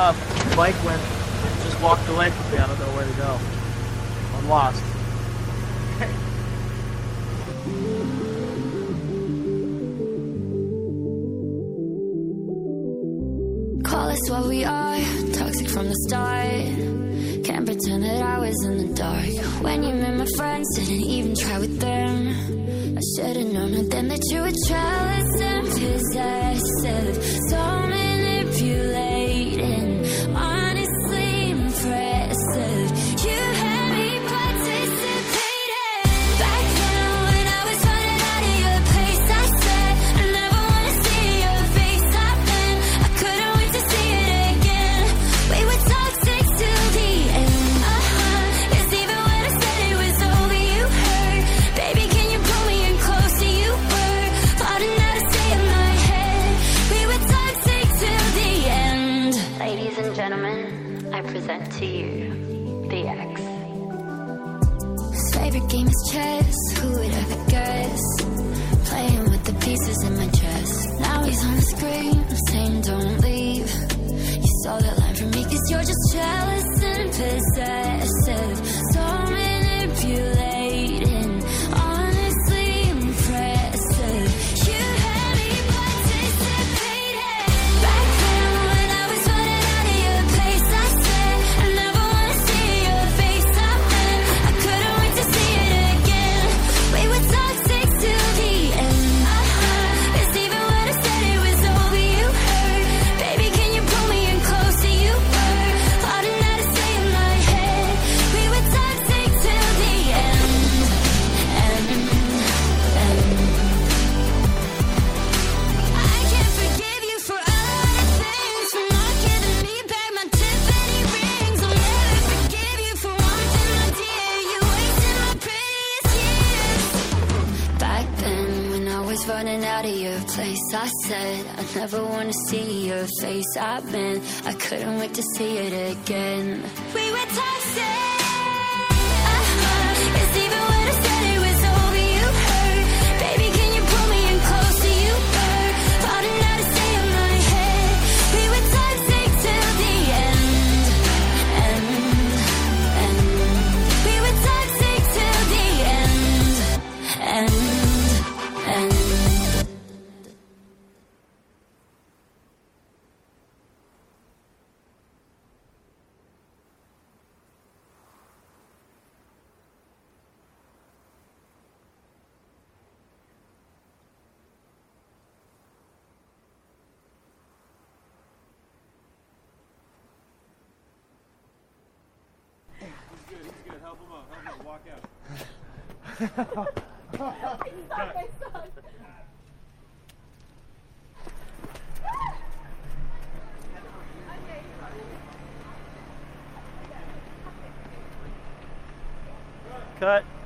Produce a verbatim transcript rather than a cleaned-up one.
up. The bike went, just walked away from me. I don't know where to go. I'm lost. Call us what we are, toxic from the start. Can't pretend that I was in the dark. When you met my friends, didn't even try with them. I should've known it then that you were jealous and possessive. So manipulating, honestly impressive. You had me participating. Back then when I was running out of your place, I said I never wanna see your face. I've been, I couldn't wait to see it again. We were toxic till the end. Uh-huh, 'cause even when I said it was over, you hurt. Baby, can you pull me in closer? You were plotting how to stay in my head. We were toxic till the end. Ladies and gentlemen, I present to you the X. His favorite game is chess. Who would ever guess? Playing with the pieces in my chest. Now he's on the screen saying don't leave. You saw that line from me 'cause you're just jealous and possessive. So manipulating, honestly impressive. You had me participating. Back then when I was running out of your place, I said I never wanna see your face. I've been, I couldn't wait to see it again. We were toxic till the end. Uh-huh, 'cause even when I said it was over, you hurt. Baby, can you pull me in closer? You were plotting how to stay in my head. We were toxic till the end. End, end. I can't forgive you for all the things, for not giving me back my Tiffany rings. I'll never forgive you for wanting my dear. You wasted my prettiest years. Back then when I was running out of your place, I said I never wanna see your face. I've been, I couldn't wait to see it again. We were toxic. Uh-huh, 'cause even when I said it was over, you hurt. Baby, can you pull me in closer? You were plotting how to stay in my head. We were toxic till the end. End, end. We were toxic till the end. End, end. He's good, he's good. Help him up, help him up. Walk out. Cut.